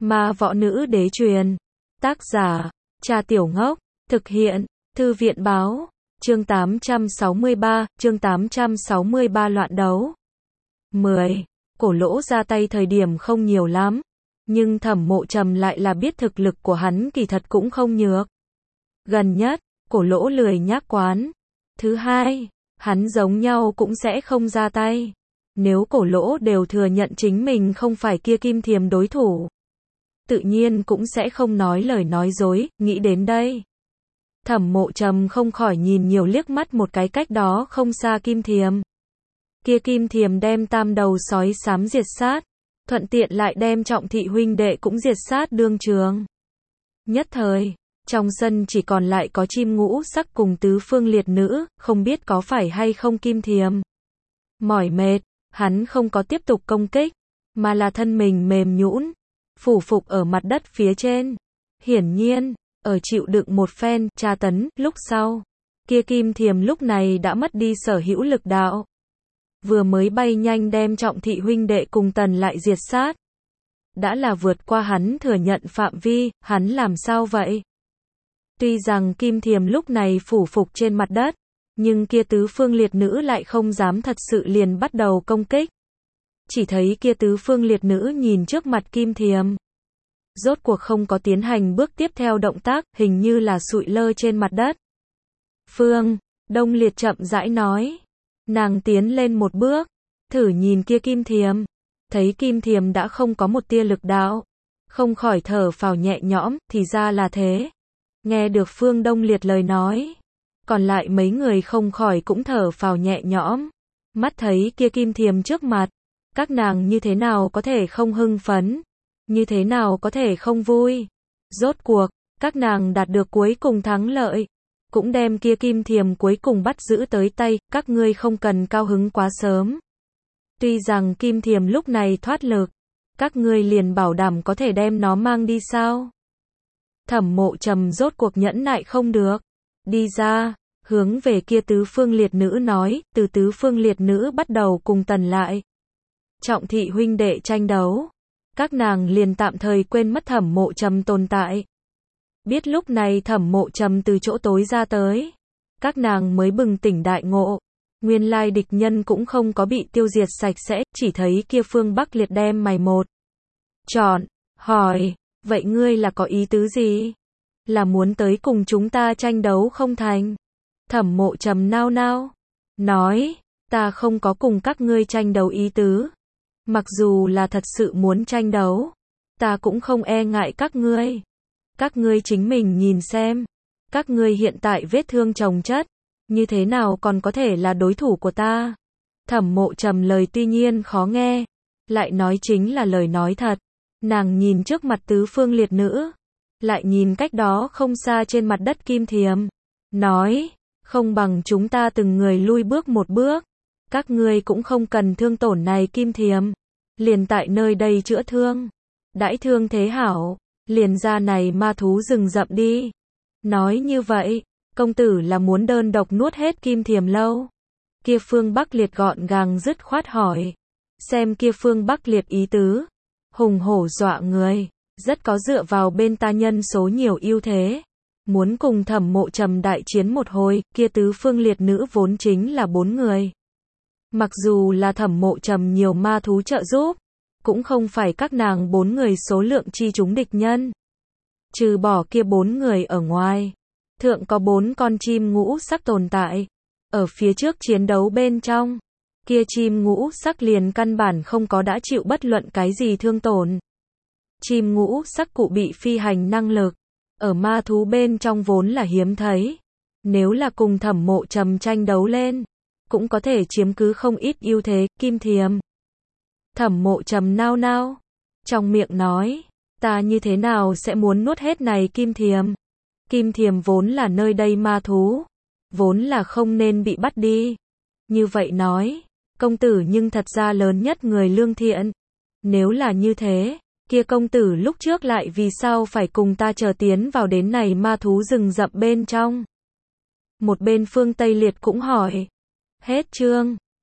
Ma võ nữ đế truyền. Tác giả, Cha Tiểu Ngốc. Thực hiện, Thư viện báo. Chương 863 loạn đấu. 10. Cổ Lỗ ra tay thời điểm không nhiều lắm, nhưng Thẩm Mộ Trầm lại là biết thực lực của hắn kỳ thật cũng không nhược. Gần nhất, Cổ Lỗ lười nhác quán. Thứ hai, hắn giống nhau cũng sẽ không ra tay. Nếu Cổ Lỗ đều thừa nhận chính mình không phải kia Kim Thiềm đối thủ, tự nhiên cũng sẽ không nói lời nói dối. Nghĩ đến đây, Thẩm Mộ Trầm không khỏi nhìn nhiều liếc mắt một cái cách đó không xa Kim Thiềm. Kia Kim Thiềm đem tam đầu sói xám diệt sát, thuận tiện lại đem Trọng Thị huynh đệ cũng diệt sát đương trường. Nhất thời, trong sân chỉ còn lại có Chim Ngũ Sắc cùng Tứ Phương Liệt Nữ, không biết có phải hay không Kim Thiềm mỏi mệt, hắn không có tiếp tục công kích, mà là thân mình mềm nhũn, phủ phục ở mặt đất phía trên. Hiển nhiên, ở chịu đựng một phen tra tấn, lúc sau, kia Kim Thiềm lúc này đã mất đi sở hữu lực đạo. Vừa mới bay nhanh đem Trọng Thị huynh đệ cùng Tần lại diệt sát, đã là vượt qua hắn thừa nhận phạm vi. Hắn làm sao vậy? Tuy rằng Kim Thiềm lúc này phủ phục trên mặt đất, nhưng kia Tứ Phương Liệt Nữ lại không dám thật sự liền bắt đầu công kích. Chỉ thấy kia Tứ Phương Liệt Nữ nhìn trước mặt Kim Thiềm, rốt cuộc không có tiến hành bước tiếp theo động tác, hình như là sụi lơ trên mặt đất. Phương Đông Liệt chậm rãi nói. Nàng tiến lên một bước, thử nhìn kia Kim Thiềm, thấy Kim Thiềm đã không có một tia lực đạo, không khỏi thở phào nhẹ nhõm. Thì ra là thế. Nghe được Phương Đông Liệt lời nói, còn lại mấy người không khỏi cũng thở phào nhẹ nhõm. Mắt thấy kia Kim Thiềm trước mặt, các nàng như thế nào có thể không hưng phấn, như thế nào có thể không vui. Rốt cuộc, các nàng đạt được cuối cùng thắng lợi, cũng đem kia Kim Thiềm cuối cùng bắt giữ tới tay. Các ngươi không cần cao hứng quá sớm. Tuy rằng Kim Thiềm lúc này thoát lực, các ngươi liền bảo đảm có thể đem nó mang đi sao? Thẩm Mộ Trầm rốt cuộc nhẫn nại không được, đi ra, hướng về kia Tứ Phương Liệt Nữ nói. Từ Tứ Phương Liệt Nữ bắt đầu cùng Tần lại Trọng Thị huynh đệ tranh đấu, các nàng liền tạm thời quên mất Thẩm Mộ Trầm tồn tại. Biết lúc này Thẩm Mộ Trầm từ chỗ tối ra tới, các nàng mới bừng tỉnh đại ngộ, nguyên lai địch nhân cũng không có bị tiêu diệt sạch sẽ. Chỉ thấy kia Phương Bắc Liệt đem mày một trọn, hỏi, vậy ngươi là có ý tứ gì? Là muốn tới cùng chúng ta tranh đấu không thành? Thẩm Mộ Trầm nao nao, nói, ta không có cùng các ngươi tranh đấu ý tứ. Mặc dù là thật sự muốn tranh đấu, ta cũng không e ngại các ngươi. Các ngươi chính mình nhìn xem, các ngươi hiện tại vết thương chồng chất, như thế nào còn có thể là đối thủ của ta? Thẩm Mộ Trầm lời tuy nhiên khó nghe, lại nói chính là lời nói thật. Nàng nhìn trước mặt Tứ Phương Liệt Nữ, lại nhìn cách đó không xa trên mặt đất Kim Thiềm, nói, không bằng chúng ta từng người lui bước một bước. Các ngươi cũng không cần thương tổn này Kim Thiềm, liền tại nơi đây chữa thương. Đãi thương thế hảo, liền ra này ma thú rừng rậm đi. Nói như vậy, công tử là muốn đơn độc nuốt hết Kim Thiềm lâu? Kia Phương Bắc Liệt gọn gàng dứt khoát hỏi. Xem kia Phương Bắc Liệt ý tứ, hùng hổ dọa người, rất có dựa vào bên ta nhân số nhiều ưu thế, muốn cùng Thẩm Mộ Trầm đại chiến một hồi. Kia Tứ Phương Liệt Nữ vốn chính là 4 người. Mặc dù là Thẩm Mộ Trầm nhiều ma thú trợ giúp, cũng không phải các nàng 4 người số lượng chi chúng địch nhân. Trừ bỏ kia 4 người ở ngoài, thượng có 4 con chim ngũ sắc tồn tại. Ở phía trước chiến đấu bên trong, kia chim ngũ sắc liền căn bản không có đã chịu bất luận cái gì thương tổn. Chim ngũ sắc cụ bị phi hành năng lực, ở ma thú bên trong vốn là hiếm thấy. Nếu là cùng Thẩm Mộ Trầm tranh đấu lên, cũng có thể chiếm cứ không ít ưu thế. Kim Thiềm. Thẩm Mộ Trầm nao nao, trong miệng nói, ta như thế nào sẽ muốn nuốt hết này Kim Thiềm? Kim Thiềm vốn là nơi đây ma thú, vốn là không nên bị bắt đi. Như vậy nói, công tử nhưng thật ra lớn nhất người lương thiện. Nếu là như thế, kia công tử lúc trước lại vì sao phải cùng ta chờ tiến vào đến này ma thú rừng rậm bên trong? Một bên Phương Tây Liệt cũng hỏi. Hết chương.